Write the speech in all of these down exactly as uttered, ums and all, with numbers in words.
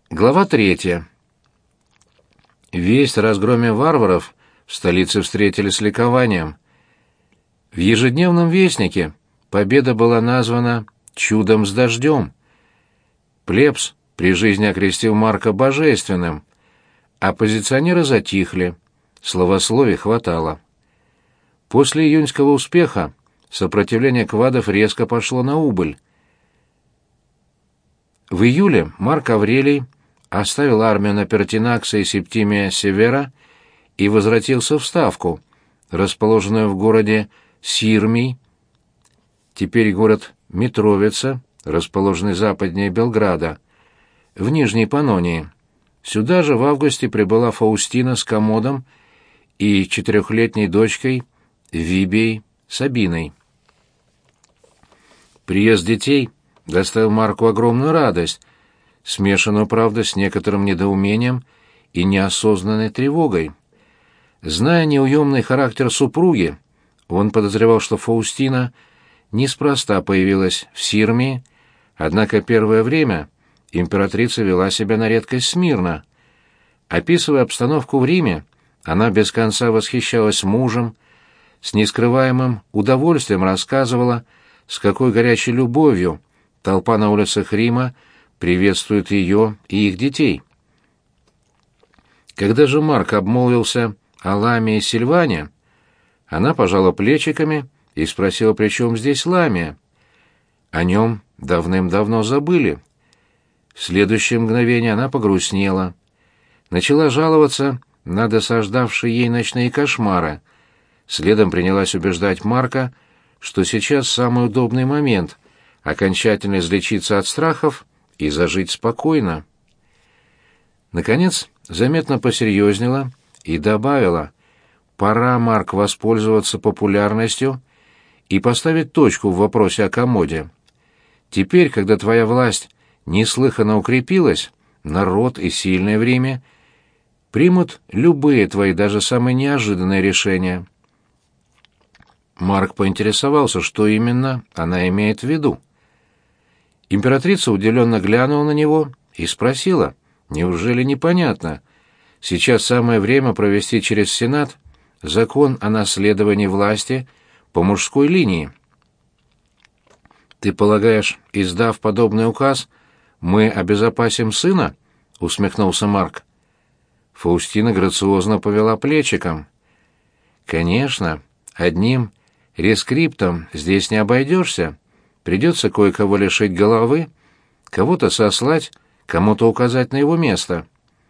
Глава третья. Весть о разгроме варваров в столице встретили с ликованием. В ежедневном вестнике победа была названа «чудом с дождем». Плебс при жизни окрестил Марка божественным. Оппозиционеры затихли, словословий хватало. После июньского успеха сопротивление квадов резко пошло на убыль. В июле Марк Аврелий оставил армию на Пертинакса и Септимия Севера и возвратился в Ставку, расположенную в городе Сирмий, теперь город Митровица, расположенный западнее Белграда, в Нижней Панонии. Сюда же в августе прибыла Фаустина с Комодом и четырехлетней дочкой Вибией Сабиной. Приезд детей доставил Марку огромную радость, смешанную, правда, с некоторым недоумением и неосознанной тревогой. Зная неуемный характер супруги, он подозревал, что Фаустина неспроста появилась в Сирмии, однако первое время императрица вела себя на редкость смирно. Описывая обстановку в Риме, она без конца восхищалась мужем, с нескрываемым удовольствием рассказывала, с какой горячей любовью толпа на улицах Рима приветствует ее и их детей. Когда же Марк обмолвился о Ламии и Сильване, она пожала плечиками и спросила, при чем здесь Ламия. О нем давным-давно забыли. В следующее мгновение она погрустнела. Начала жаловаться на досаждавшие ей ночные кошмары. Следом принялась убеждать Марка, что сейчас самый удобный момент окончательно излечиться от страхов и зажить спокойно. Наконец, заметно посерьезнела и добавила: «Пора, Марк, воспользоваться популярностью и поставить точку в вопросе о Комоде. Теперь, когда твоя власть неслыханно укрепилась, народ и сильные в Риме примут любые твои, даже самые неожиданные решения». Марк поинтересовался, что именно она имеет в виду. Императрица удивленно глянула на него и спросила: «Неужели непонятно? Сейчас самое время провести через Сенат закон о наследовании власти по мужской линии». «Ты полагаешь, издав подобный указ, мы обезопасим сына?» — усмехнулся Марк. Фаустина грациозно повела плечиком. «Конечно, одним рескриптом здесь не обойдешься. Придется кое-кого лишить головы, кого-то сослать, кому-то указать на его место».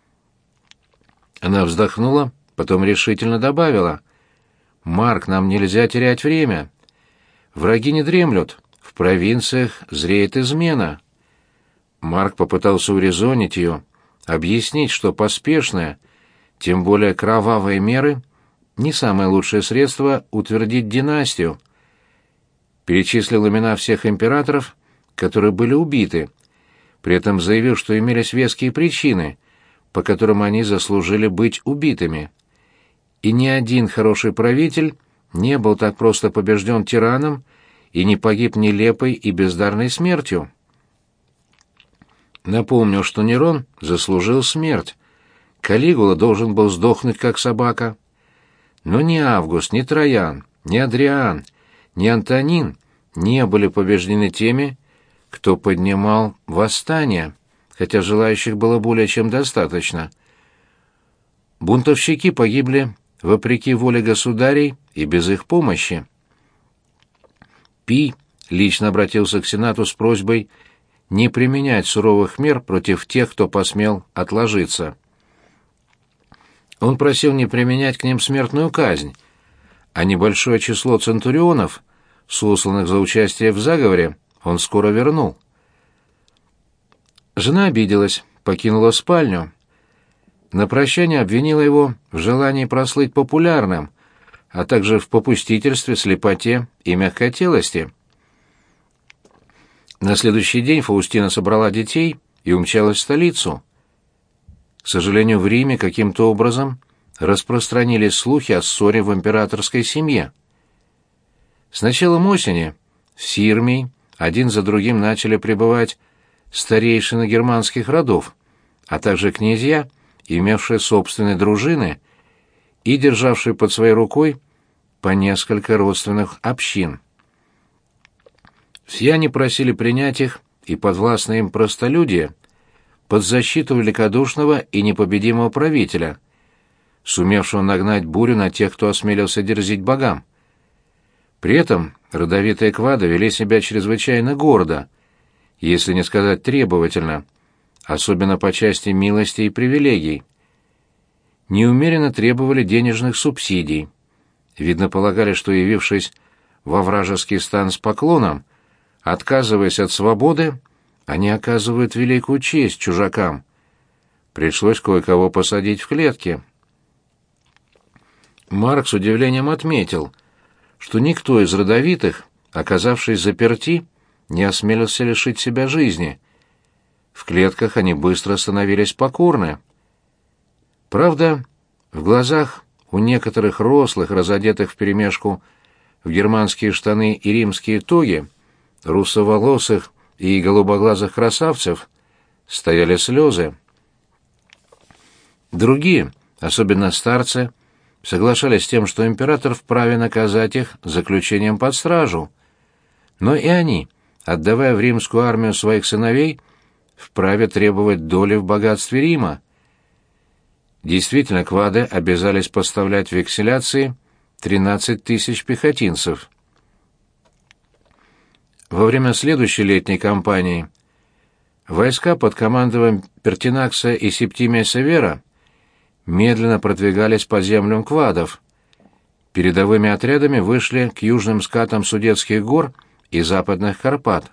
Она вздохнула, потом решительно добавила: «Марк, нам нельзя терять время. Враги не дремлют, в провинциях зреет измена». Марк попытался урезонить ее, объяснить, что поспешные, тем более кровавые меры не самое лучшее средство утвердить династию. Перечислил имена всех императоров, которые были убиты, при этом заявил, что имелись веские причины, по которым они заслужили быть убитыми. И ни один хороший правитель не был так просто побежден тираном и не погиб нелепой и бездарной смертью. Напомнил, что Нерон заслужил смерть. Калигула должен был сдохнуть, как собака. Но ни Август, ни Троян, ни Адриан, ни Антонин не были побеждены теми, кто поднимал восстание, хотя желающих было более чем достаточно. Бунтовщики погибли вопреки воле государей и без их помощи. Пий лично обратился к Сенату с просьбой не применять суровых мер против тех, кто посмел отложиться. Он просил не применять к ним смертную казнь, а небольшое число центурионов, сосланных за участие в заговоре, он скоро вернул. Жена обиделась, покинула спальню. На прощание обвинила его в желании прослыть популярным, а также в попустительстве, слепоте и мягкотелости. На следующий день Фаустина собрала детей и умчалась в столицу. К сожалению, в Риме каким-то образом распространились слухи о ссоре в императорской семье. С началом осени в Сирмий один за другим начали прибывать старейшины германских родов, а также князья, имевшие собственные дружины и державшие под своей рукой по несколько родственных общин. Все они просили принять их и подвластное им простолюдие под защиту великодушного и непобедимого правителя, сумевшего нагнать бурю на тех, кто осмелился дерзить богам. При этом родовитые квады вели себя чрезвычайно гордо, если не сказать требовательно, особенно по части милости и привилегий. Неумеренно требовали денежных субсидий. Видно, полагали, что, явившись во вражеский стан с поклоном, отказываясь от свободы, они оказывают великую честь чужакам. Пришлось кое-кого посадить в клетки. Марк с удивлением отметил, что никто из родовитых, оказавшись заперти, не осмелился лишить себя жизни. В клетках они быстро становились покорны. Правда, в глазах у некоторых рослых, разодетых вперемешку в германские штаны и римские тоги, русоволосых и голубоглазых красавцев, стояли слезы. Другие, особенно старцы, соглашались с тем, что император вправе наказать их заключением под стражу. Но и они, отдавая в римскую армию своих сыновей, вправе требовать доли в богатстве Рима. Действительно, квады обязались поставлять в эксиляции тринадцать тысяч пехотинцев. Во время следующей летней кампании войска под командованием Пертинакса и Септимия Севера медленно продвигались по землям квадов. Передовыми отрядами вышли к южным скатам Судетских гор и Западных Карпат.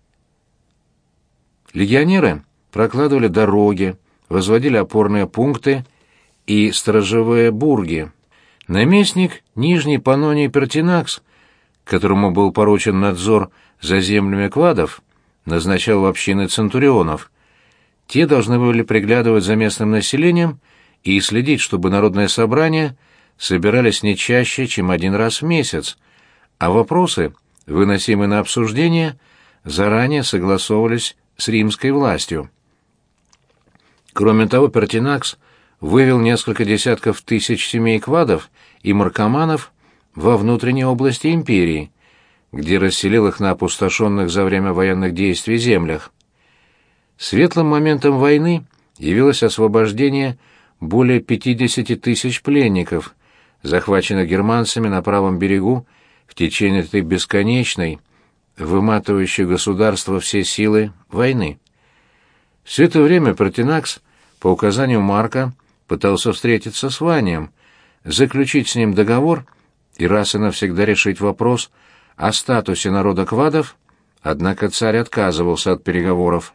Легионеры прокладывали дороги, возводили опорные пункты и сторожевые бурги. Наместник Нижней Панонии Пертинакс, которому был поручен надзор за землями квадов, назначал в общины центурионов. Те должны были приглядывать за местным населением и следить, чтобы народные собрания собирались не чаще, чем один раз в месяц, а вопросы, выносимые на обсуждение, заранее согласовывались с римской властью. Кроме того, Пертинакс вывел несколько десятков тысяч семей квадов и маркоманов во внутренней области империи, где расселил их на опустошенных за время военных действий землях. Светлым моментом войны явилось освобождение более пятидесяти тысяч пленников, захваченных германцами на правом берегу в течение этой бесконечной, выматывающей государство все силы войны. Все это время Пертинакс, по указанию Марка, пытался встретиться с Ванием, заключить с ним договор и раз и навсегда решить вопрос о статусе народа квадов, однако царь отказывался от переговоров.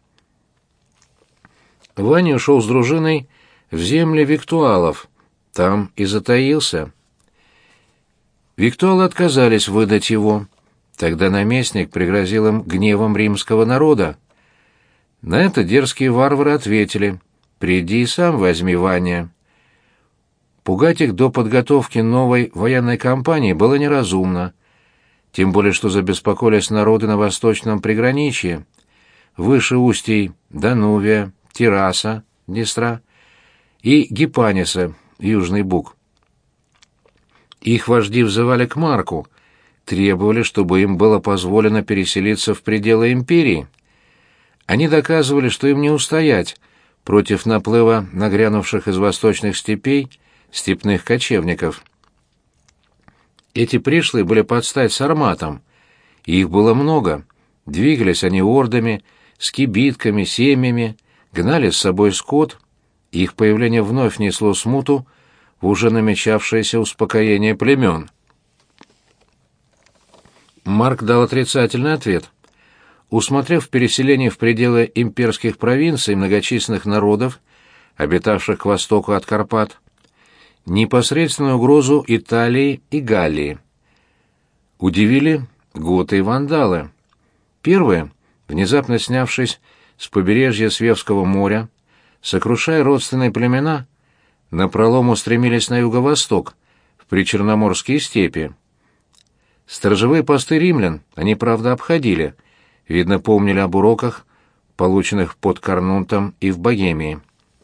Ваня ушел с дружиной в земли виктуалов, там и затаился. Виктуалы отказались выдать его. Тогда наместник пригрозил им гневом римского народа. На это дерзкие варвары ответили: «Приди и сам возьми Ваня». Пугать их до подготовки новой военной кампании было неразумно, тем более что забеспокоились народы на восточном приграничье, выше устий Данувия, Тираса, Днестра и Гипаниса, Южный Буг. Их вожди взывали к Марку, требовали, чтобы им было позволено переселиться в пределы империи. Они доказывали, что им не устоять против наплыва нагрянувших из восточных степей степных кочевников. Эти пришлые были под стать сарматам, и их было много. Двигались они ордами, с кибитками, семьями, гнали с собой скот. Их появление вновь несло смуту в уже намечавшееся успокоение племен. Марк дал отрицательный ответ. Усмотрев переселение в пределы имперских провинций многочисленных народов, обитавших к востоку от Карпат, непосредственную угрозу Италии и Галлии. Удивили готы и вандалы. Первые, внезапно снявшись с побережья Свевского моря, сокрушая родственные племена, напролом устремились на юго-восток, в причерноморские степи. Сторожевые посты римлян они, правда, обходили, видно, помнили об уроках, полученных под Карнунтом и в Богемии.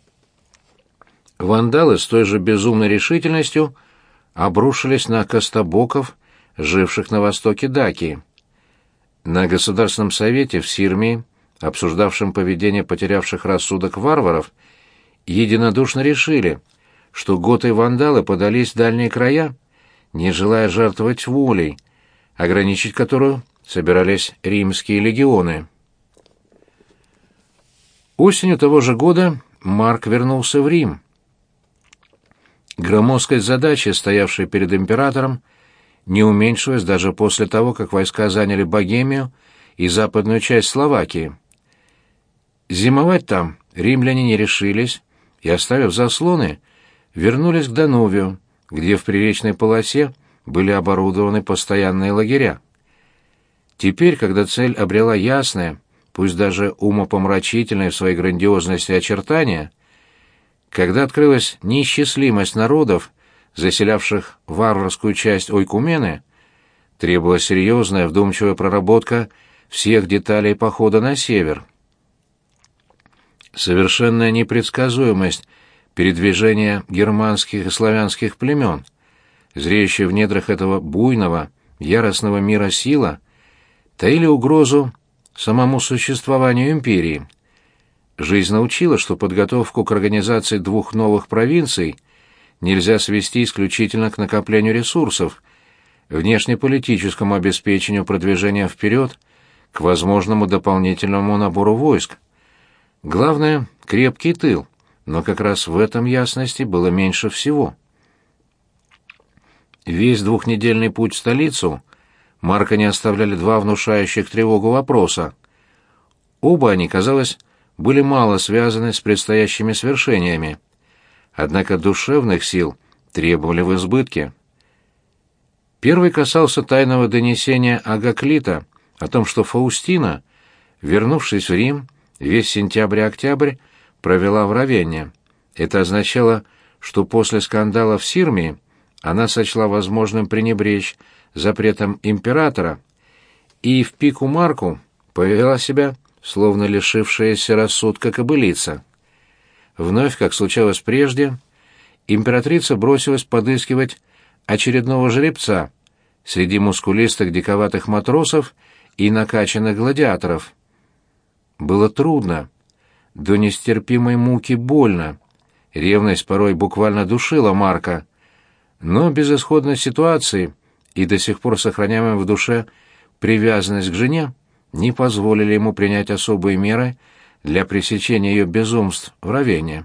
вандалы с той же безумной решительностью обрушились на костобоков, живших на востоке Дакии. На Государственном совете в Сирмии, обсуждавшем поведение потерявших рассудок варваров, единодушно решили, что готы и вандалы подались в дальние края, не желая жертвовать волей, ограничить которую собирались римские легионы. Осенью того же года Марк вернулся в Рим. Громоздкость задачи, стоявшей перед императором, не уменьшилась даже после того, как войска заняли Богемию и западную часть Словакии. Зимовать там римляне не решились и, оставив заслоны, вернулись к Данувию, где в приречной полосе были оборудованы постоянные лагеря. Теперь, когда цель обрела ясное, пусть даже умопомрачительное в своей грандиозности очертания, когда открылась неисчислимость народов, заселявших варварскую часть Ойкумены, требовалась серьезная вдумчивая проработка всех деталей похода на север. Совершенная непредсказуемость передвижения германских и славянских племен, зреющая в недрах этого буйного, яростного мира сила, таили угрозу самому существованию империи. Жизнь научила, что подготовку к организации двух новых провинций нельзя свести исключительно к накоплению ресурсов, внешнеполитическому обеспечению продвижения вперед, к возможному дополнительному набору войск. Главное — крепкий тыл, но как раз в этом ясности было меньше всего. Весь двухнедельный путь в столицу Марка не оставляли два внушающих тревогу вопроса. Оба они, казалось, были мало связаны с предстоящими свершениями, однако душевных сил требовали в избытке. Первый касался тайного донесения Агаклита о том, что Фаустина, вернувшись в Рим, весь сентябрь и октябрь провела в Равенне. Это означало, что после скандала в Сирмии она сочла возможным пренебречь запретом императора и в пику Марку повела себя, словно лишившаяся рассудка кобылица. Вновь, как случалось прежде, императрица бросилась подыскивать очередного жеребца среди мускулистых диковатых матросов и накачанных гладиаторов. Было трудно, до нестерпимой муки больно, ревность порой буквально душила Марка, но безысходность ситуации и до сих пор сохраняемая в душе привязанность к жене не позволили ему принять особые меры для пресечения ее безумств в Равенне.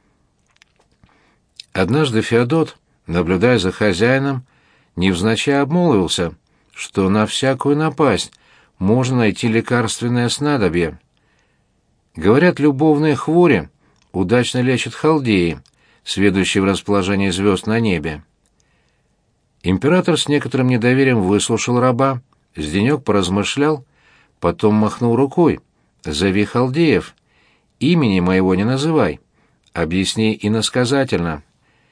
Однажды Феодот, наблюдая за хозяином, невзначай обмолвился, что на всякую напасть можно найти лекарственное снадобье. Говорят, любовные хвори удачно лечат халдеи, сведущие в расположении звезд на небе. Император с некоторым недоверием выслушал раба, с денек поразмышлял, потом махнул рукой. «Зови халдеев. Имени моего не называй. Объясни иносказательно».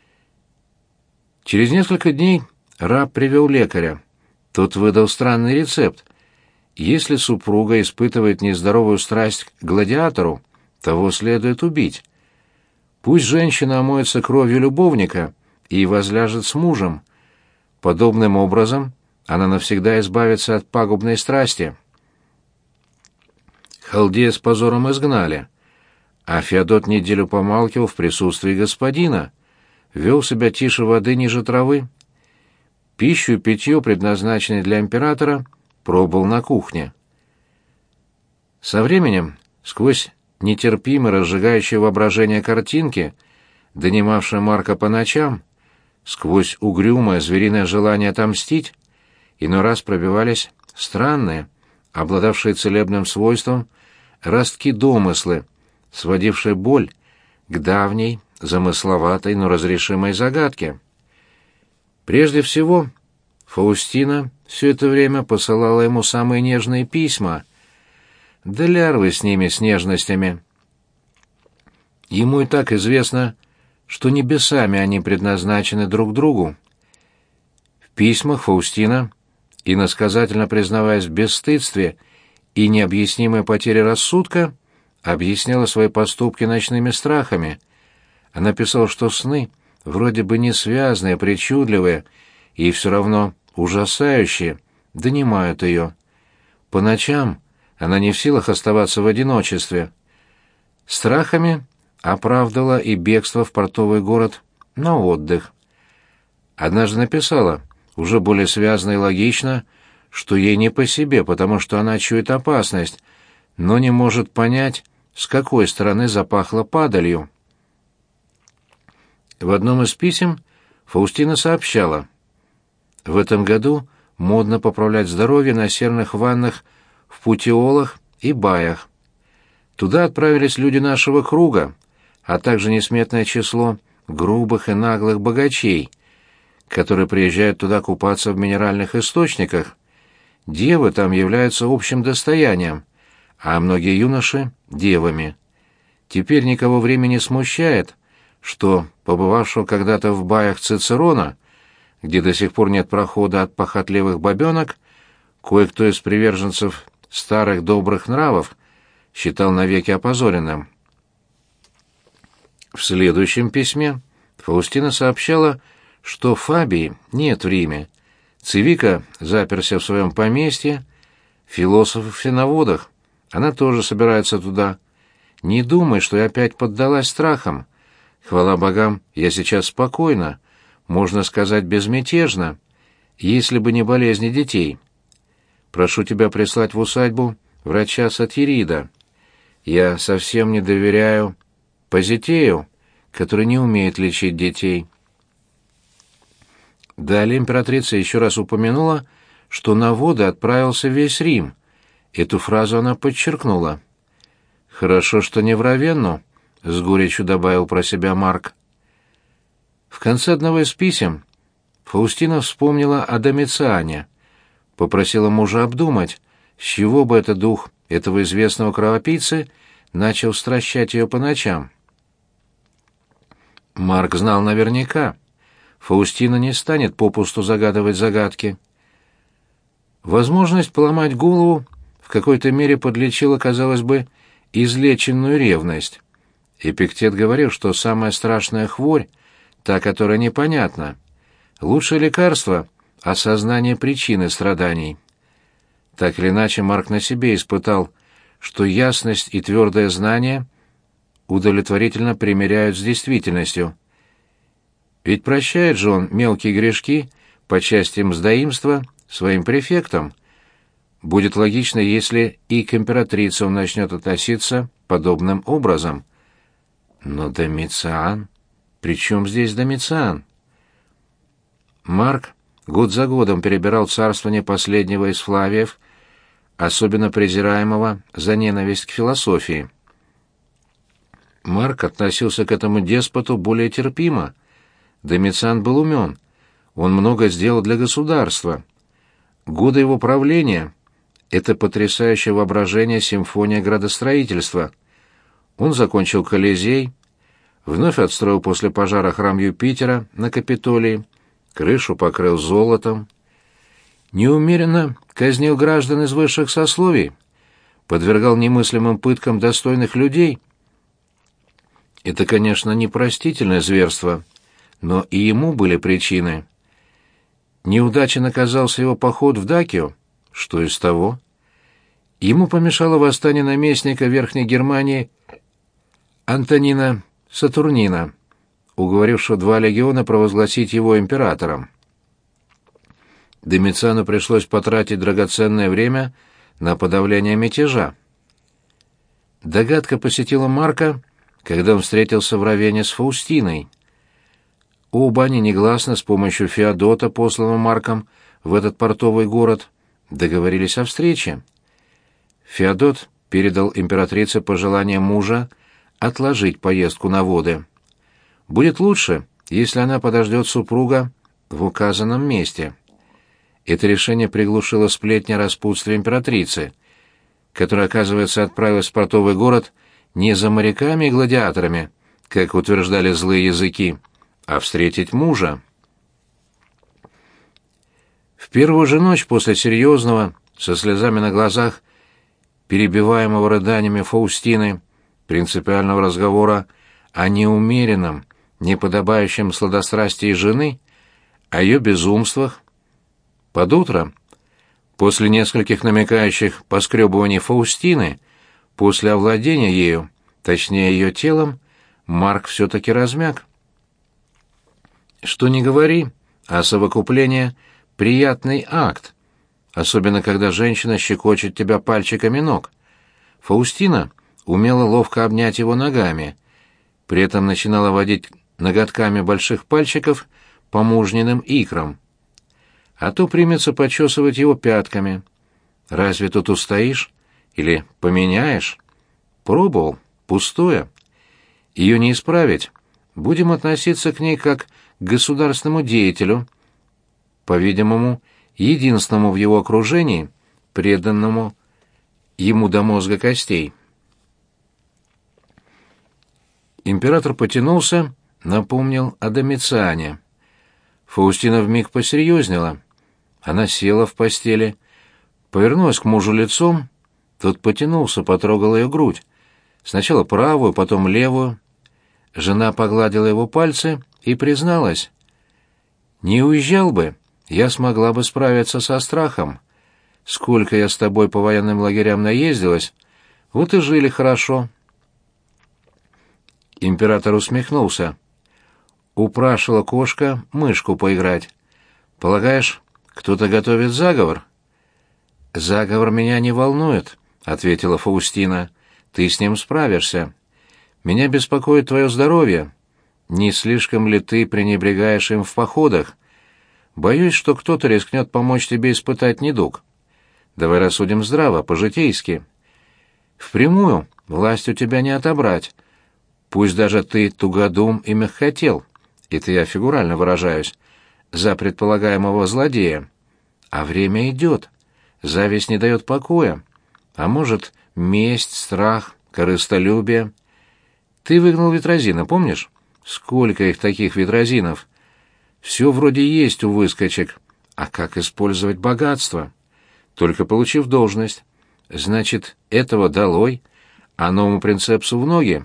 Через несколько дней раб привел лекаря. Тот выдал странный рецепт. Если супруга испытывает нездоровую страсть к гладиатору, того следует убить. Пусть женщина омоется кровью любовника и возляжет с мужем. Подобным образом она навсегда избавится от пагубной страсти. Халдея с позором изгнали, а Феодот неделю помалкивал в присутствии господина, вел себя тише воды ниже травы. Пищу и питье, предназначенные для императора, пробовал на кухне. Со временем, сквозь нетерпимо разжигающее воображение картинки, донимавшие Марка по ночам, сквозь угрюмое звериное желание отомстить, иной раз пробивались странные, обладавшие целебным свойством, ростки домыслы, сводившие боль к давней, замысловатой, но разрешимой загадке. Прежде всего, Фаустина все это время посылала ему самые нежные письма. Да лярвы с ними, с нежностями. Ему и так известно, что небесами они предназначены друг другу. В письмах Фаустина, иносказательно признаваясь в бесстыдстве и необъяснимой потере рассудка, объясняла свои поступки ночными страхами, Она писала, что сны вроде бы не связанные, причудливые, и все равно ужасающие, донимают ее. По ночам она не в силах оставаться в одиночестве. Страхами оправдала и бегство в портовый город на отдых. Однажды написала, уже более связно и логично, что ей не по себе, потому что она чует опасность, но не может понять, с какой стороны запахло падалью. В одном из писем Фаустина сообщала: «В этом году модно поправлять здоровье на серных ваннах в Путиолах и Баях. Туда отправились люди нашего круга, а также несметное число грубых и наглых богачей, которые приезжают туда купаться в минеральных источниках. Девы там являются общим достоянием, а многие юноши — девами. Теперь никого время не смущает, что побывавшего когда-то в Баях Цицерона, где до сих пор нет прохода от похотливых бабенок, кое-кто из приверженцев старых добрых нравов считал навеки опозоренным». В следующем письме Фаустина сообщала, что Фабии нет в Риме. Цивика заперся в своем поместье, философ в наводах. Она тоже собирается туда. Не думай, что я опять поддалась страхам. Хвала богам, я сейчас спокойна, можно сказать, безмятежна, если бы не болезни детей. Прошу тебя прислать в усадьбу врача Сатирида. Я совсем не доверяю Позитею, который не умеет лечить детей». Далее императрица еще раз упомянула, что на воды отправился весь Рим. Эту фразу она подчеркнула. «Хорошо, что не в Равенну», — с горечью добавил про себя Марк. В конце одного из писем Фаустина вспомнила о Домициане, попросила мужа обдумать, с чего бы этот дух этого известного кровопийцы начал стращать ее по ночам. Марк знал наверняка. Фаустина не станет попусту загадывать загадки. Возможность поломать голову в какой-то мере подлечила, казалось бы, излеченную ревность. Эпиктет говорил, что самая страшная хворь — та, которая непонятна. Лучшее лекарство — осознание причины страданий. Так или иначе, Марк на себе испытал, что ясность и твердое знание удовлетворительно примиряют с действительностью. Ведь прощает же он мелкие грешки по части мздоимства своим префектам. Будет логично, если и к императрице он начнет относиться подобным образом. Но Домициан? При чем здесь Домициан? Марк год за годом перебирал царствование последнего из Флавиев, особенно презираемого за ненависть к философии. Марк относился к этому деспоту более терпимо. Домициан был умен, он много сделал для государства. Годы его правления — это потрясающее воображение симфония градостроительства. Он закончил Колизей, вновь отстроил после пожара храм Юпитера на Капитолии, крышу покрыл золотом, неумеренно казнил граждан из высших сословий, подвергал немыслимым пыткам достойных людей. Это, конечно, непростительное зверство, но и ему были причины. Неудачен оказался его поход в Дакию. Что из того? Ему помешало восстание наместника Верхней Германии Антонина Сатурнина, уговорившего два легиона провозгласить его императором. Домициану пришлось потратить драгоценное время на подавление мятежа. Догадка посетила Марка, когда он встретился в Равенне с Фаустиной. Оба они негласно с помощью Феодота, посланного Марком в этот портовый город, договорились о встрече. Феодот передал императрице пожелание мужа отложить поездку на воды. Будет лучше, если она подождет супруга в указанном месте. Это решение приглушило сплетни о распутстве императрицы, которая, оказывается, отправилась в портовый город не за моряками и гладиаторами, как утверждали злые языки, а встретить мужа. В первую же ночь после серьезного, со слезами на глазах, перебиваемого рыданиями Фаустины, принципиального разговора о неумеренном, неподобающем сладострастии жены, о ее безумствах. Под утро, после нескольких намекающих поскребываний Фаустины, после овладения ею, точнее ее телом, Марк все-таки размяк. Что ни говори, а совокупление — приятный акт, особенно когда женщина щекочет тебя пальчиками ног. Фаустина умела ловко обнять его ногами, при этом начинала водить ноготками больших пальчиков по мужниным икрам. А то примется почесывать его пятками. Разве тут устоишь? Или поменяешь? Пробовал. Пустое. Ее не исправить. Будем относиться к ней как к государственному деятелю, по-видимому, единственному в его окружении, преданному ему до мозга костей. Император потянулся, напомнил о Домициане. Фаустина вмиг посерьезнела. Она села в постели, повернулась к мужу лицом, тот потянулся, потрогал ее грудь. Сначала правую, потом левую. Жена погладила его пальцы и призналась: «Не уезжал бы, я смогла бы справиться со страхом. Сколько я с тобой по военным лагерям наездилась, вот и жили хорошо». Император усмехнулся. Упрашивала кошка мышку поиграть. «Полагаешь, кто-то готовит заговор?» «Заговор меня не волнует», — ответила Фаустина. «Ты с ним справишься. Меня беспокоит твое здоровье. Не слишком ли ты пренебрегаешь им в походах? Боюсь, что кто-то рискнет помочь тебе испытать недуг. Давай рассудим здраво, по-житейски. Впрямую власть у тебя не отобрать. Пусть даже ты тугодум и мягкотел, это я фигурально выражаюсь, за предполагаемого злодея. А время идет. Зависть не дает покоя. А может, месть, страх, корыстолюбие. Ты выгнал Ветрозина, помнишь? Сколько их таких Ветрозинов? Все вроде есть у выскочек. А как использовать богатство? Только получив должность. Значит, этого долой, а новому принцепсу в ноги.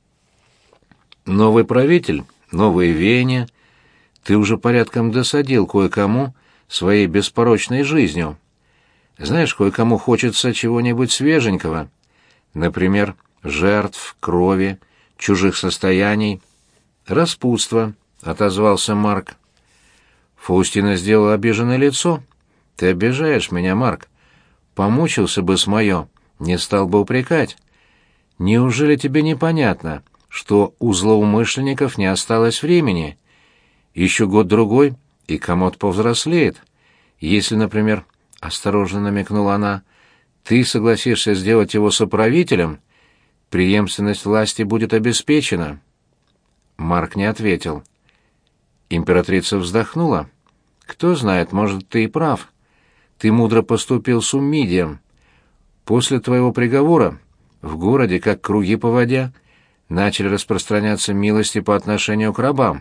Новый правитель, новые веяния. Ты уже порядком досадил кое-кому своей беспорочной жизнью. Знаешь, кое-кому хочется чего-нибудь свеженького. Например, жертв, крови, чужих состояний. «Распутство», — отозвался Марк. Фаустина сделала обиженное лицо. «Ты обижаешь меня, Марк. Помучился бы с моё, не стал бы упрекать. Неужели тебе непонятно, что у злоумышленников не осталось времени? Еще год-другой, и комод повзрослеет. Если, например, — осторожно намекнула она, — ты согласишься сделать его соправителем, преемственность власти будет обеспечена». Марк не ответил. Императрица вздохнула. «Кто знает, может, ты и прав. Ты мудро поступил с Умидием. После твоего приговора в городе, как круги по воде, начали распространяться милости по отношению к рабам.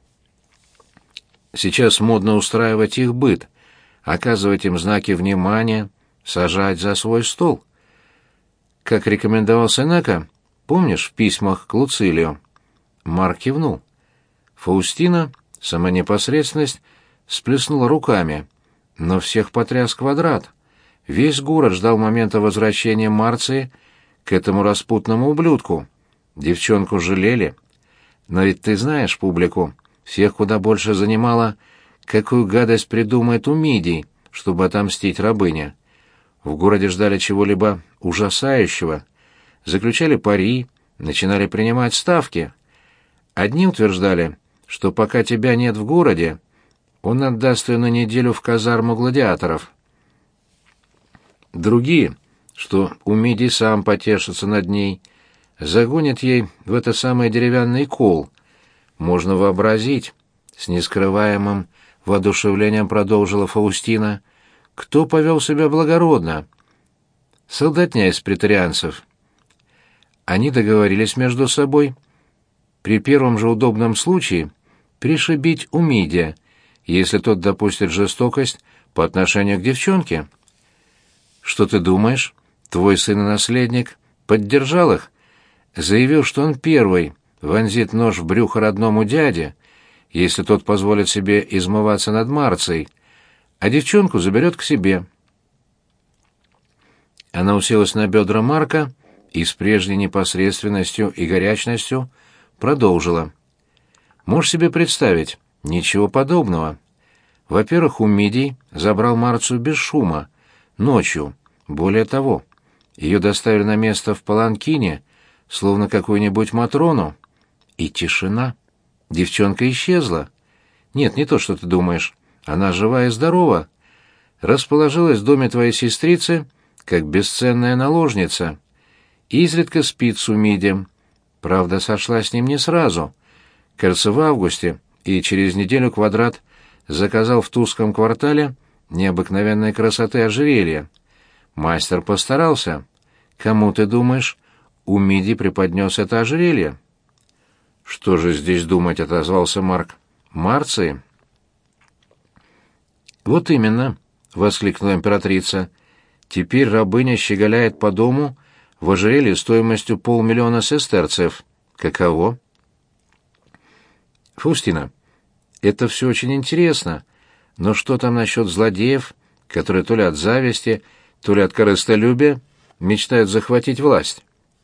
Сейчас модно устраивать их быт, оказывать им знаки внимания, сажать за свой стол. Как рекомендовал Сенека, помнишь в письмах к Луцилию?» Марк кивнул. Фаустина, сама непосредственность, сплеснула руками, но всех потряс квадрат. Весь город ждал момента возвращения Марции к этому распутному ублюдку. Девчонку жалели. Но ведь ты знаешь публику, всех куда больше занимало, какую гадость придумает Умидий, чтобы отомстить рабыне. В городе ждали чего-либо ужасающего, заключали пари, начинали принимать ставки. Одни утверждали, что пока тебя нет в городе, он отдаст ее на неделю в казарму гладиаторов. Другие, что Умидий сам потешится над ней, загонит ей в это самое деревянный кол. Можно вообразить, с нескрываемым воодушевлением продолжила Фаустина, кто повел себя благородно. Солдатня из претарианцев. Они договорились между собой при первом же удобном случае пришибить Умидия, если тот допустит жестокость по отношению к девчонке. Что ты думаешь? Твой сын и наследник поддержал их, заявил, что он первый вонзит нож в брюхо родному дяде, если тот позволит себе измываться над Марцией, а девчонку заберет к себе. Она уселась на бедра Марка и с прежней непосредственностью и горячностью продолжила. «Можешь себе представить, ничего подобного. Во-первых, Умидий забрал Марцию без шума, ночью. Более того, ее доставили на место в паланкине, словно какую-нибудь Матрону. И тишина. Девчонка исчезла. Нет, не то, что ты думаешь. Она жива и здорова. Расположилась в доме твоей сестрицы, как бесценная наложница. Изредка спит с Умидием. Правда, сошла с ним не сразу. Кажется, в августе, и через неделю Квадрат заказал в Тузском квартале необыкновенной красоты ожерелье. Мастер постарался. Кому, ты думаешь, Умидий преподнес это ожерелье?» «Что же здесь думать?» — отозвался Марк. «Марции?» «Вот именно», — воскликнула императрица. «Теперь рабыня щеголяет по дому в ожерелье стоимостью полмиллиона сестерцев. Каково?» «Фаустина, это все очень интересно, но что там насчет злодеев, которые то ли от зависти, то ли от корыстолюбия мечтают захватить власть?»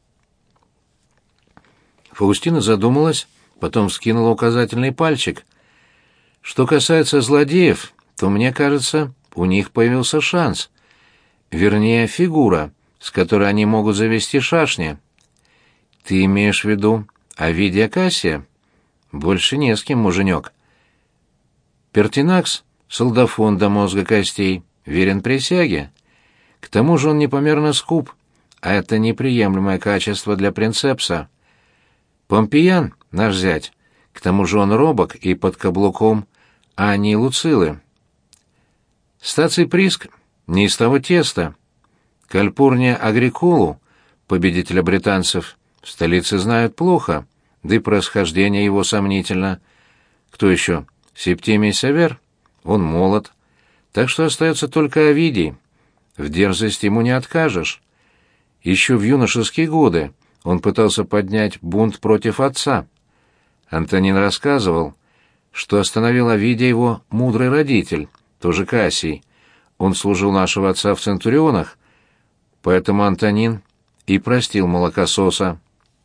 Фаустина задумалась, потом вскинула указательный пальчик. «Что касается злодеев, то, мне кажется, у них появился шанс. Вернее, фигура, с которой они могут завести шашни. Ты имеешь в виду Овидия Кассия? Больше не с кем, муженек. Пертинакс — солдафон до мозга костей, верен присяге. К тому же он непомерно скуп, а это неприемлемое качество для принцепса. Помпеян, наш зять, к тому же он робок и под каблуком Ани Луцилы. Стаций Приск не из того теста. Кальпурния Агриколу, победителя британцев, в столице знают плохо, да и происхождение его сомнительно. Кто еще? Септимий Север? Он молод. Так что остается только Овидий. В дерзости ему не откажешь. Еще в юношеские годы он пытался поднять бунт против отца. Антонин рассказывал, что остановил Овидия его мудрый родитель, тоже Кассий. Он служил нашего отца в Центурионах, поэтому Антонин и простил молокососа.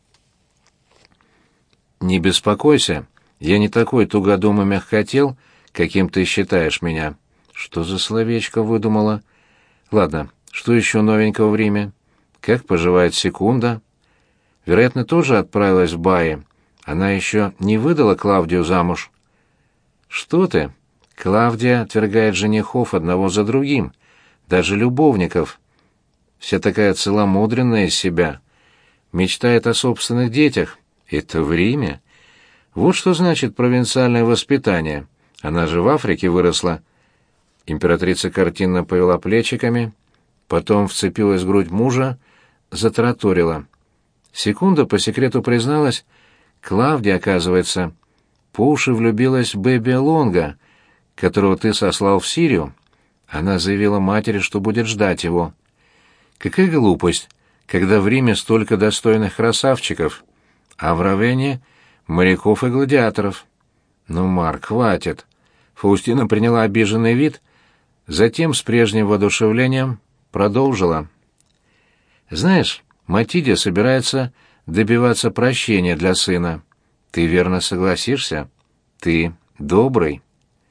«Не беспокойся, я не такой тугодум и мягкотел, каким ты считаешь меня». Что за словечко выдумала? Ладно, что еще новенького в Риме? Как поживает Секунда? Вероятно, тоже отправилась в Баи. Она еще не выдала Клавдию замуж. Что ты? Клавдия отвергает женихов одного за другим, даже любовников. Вся такая целомудренная из себя. Мечтает о собственных детях. Это в Риме? Вот что значит провинциальное воспитание. Она же в Африке выросла. Императрица картинно повела плечиками, потом вцепилась в грудь мужа, затараторила. Секунда по секрету призналась, Клавдия, оказывается, по уши влюбилась в Бэби Лонга, которого ты сослал в Сирию. Она заявила матери, что будет ждать его. Какая глупость, когда в Риме столько достойных красавчиков, а в Равенне — моряков и гладиаторов. Ну, Марк, хватит. Фаустина приняла обиженный вид, затем с прежним воодушевлением продолжила. Знаешь, Матидия собирается добиваться прощения для сына. Ты верно согласишься? Ты добрый.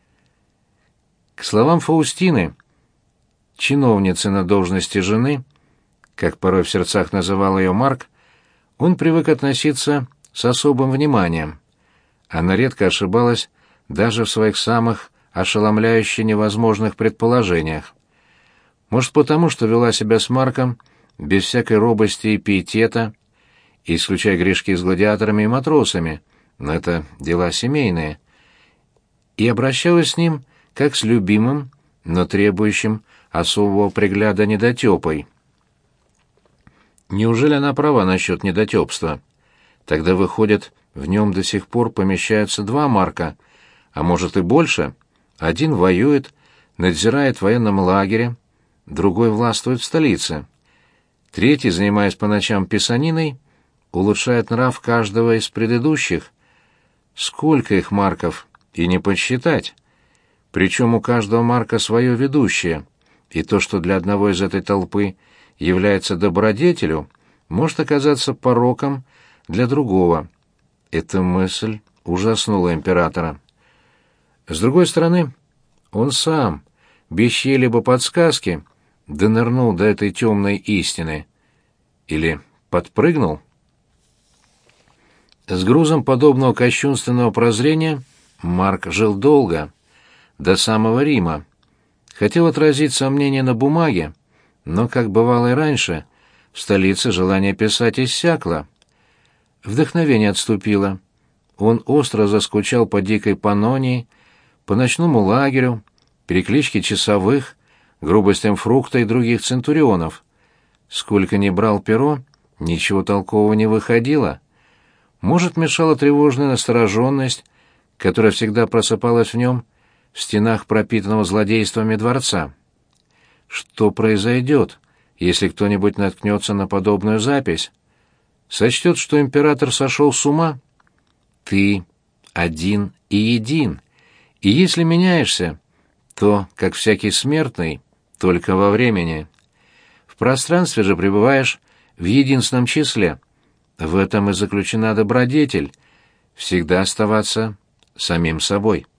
К словам Фаустины, чиновницы на должности жены, как порой в сердцах называл ее Марк, он привык относиться с особым вниманием. Она редко ошибалась даже в своих самых ошеломляюще невозможных предположениях. Может, потому что вела себя с Марком без всякой робости и пиетета, исключая грешки с гладиаторами и матросами, но это дела семейные, и обращалась с ним как с любимым, но требующим особого пригляда недотепой. Неужели она права насчет недотепства? Тогда, выходит, в нем до сих пор помещаются два Марка, а может и больше. Один воюет, надзирает в военном лагере, другой властвует в столице. Третий, занимаясь по ночам писаниной, улучшает нрав каждого из предыдущих. Сколько их Марков, и не подсчитать. Причем у каждого Марка свое ведущее, и то, что для одного из этой толпы является добродетелью, может оказаться пороком для другого. Эта мысль ужаснула императора. С другой стороны, он сам, без чьей-либо подсказки, донырнул до этой темной истины. Или подпрыгнул? С грузом подобного кощунственного прозрения Марк жил долго, до самого Рима. Хотел отразить сомнения на бумаге, но, как бывало и раньше, в столице желание писать иссякло. Вдохновение отступило. Он остро заскучал по дикой Паннонии, по ночному лагерю, перекличке часовых, грубостям Фрукта и других центурионов. Сколько ни брал перо, ничего толкового не выходило. Может, мешала тревожная настороженность, которая всегда просыпалась в нем в стенах пропитанного злодействами дворца. Что произойдет, если кто-нибудь наткнется на подобную запись? Сочтет, что император сошел с ума? Ты один и един, и если меняешься, то, как всякий смертный, только во времени. В пространстве же пребываешь в единственном числе. В этом и заключена добродетель — всегда оставаться самим собой.